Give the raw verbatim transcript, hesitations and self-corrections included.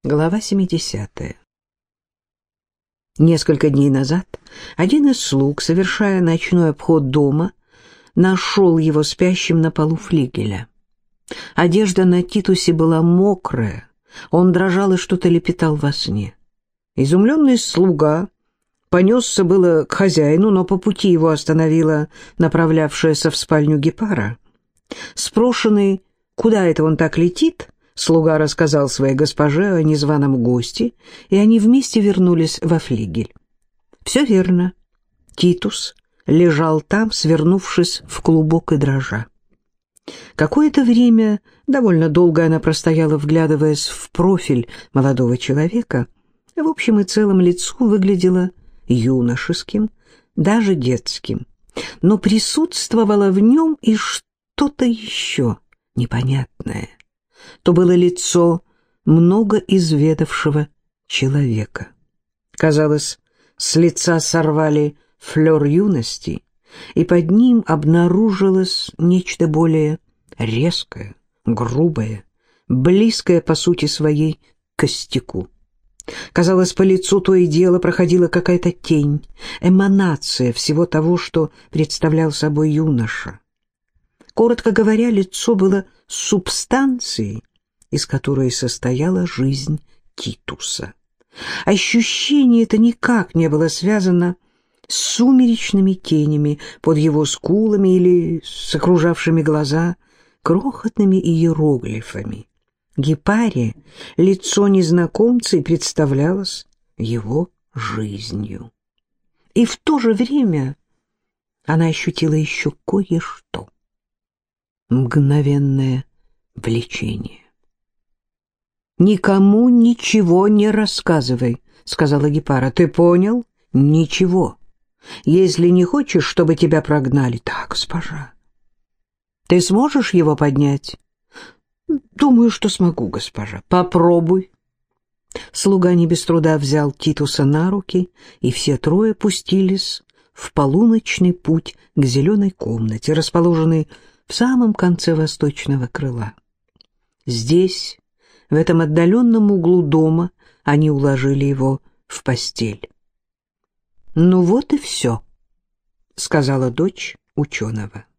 Глава семидесятая. Несколько дней назад один из слуг, совершая ночной обход дома, нашел его спящим на полу флигеля. Одежда на Титусе была мокрая, он дрожал и что-то лепетал во сне. Изумленный слуга понесся было к хозяину, но по пути его остановила направлявшаяся в спальню Гепара. Спрошенный, куда это он так летит, слуга рассказал своей госпоже о незваном госте, и они вместе вернулись во флигель. Все верно. Титус лежал там, свернувшись в клубок и дрожа. Какое-то время, довольно долго она простояла, вглядываясь в профиль молодого человека. В общем и целом лицо выглядело юношеским, даже детским. Но присутствовало в нем и что-то еще непонятное. То было лицо много изведавшего человека. Казалось, с лица сорвали флер юности, и под ним обнаружилось нечто более резкое, грубое, близкое по сути своей к костяку. Казалось, по лицу то и дело проходила какая-то тень, эманация всего того, что представлял собой юноша. Коротко говоря, лицо было субстанцией, из которой состояла жизнь Титуса. Ощущение это никак не было связано с сумеречными тенями под его скулами или с окружавшими глаза крохотными иероглифами. Гепаре лицо незнакомца и представлялось его жизнью. И в то же время она ощутила еще кое-что. Мгновенное влечение. «Никому ничего не рассказывай», — сказала Гепара. «Ты понял? Ничего. Если не хочешь, чтобы тебя прогнали...» «Да, госпожа». «Ты сможешь его поднять?» «Думаю, что смогу, госпожа». «Попробуй». Слуга не без труда взял Титуса на руки, и все трое пустились в полуночный путь к зеленой комнате, расположенной в самом конце восточного крыла. Здесь, в этом отдаленном углу дома, они уложили его в постель. «Ну вот и все», — сказала дочь ученого.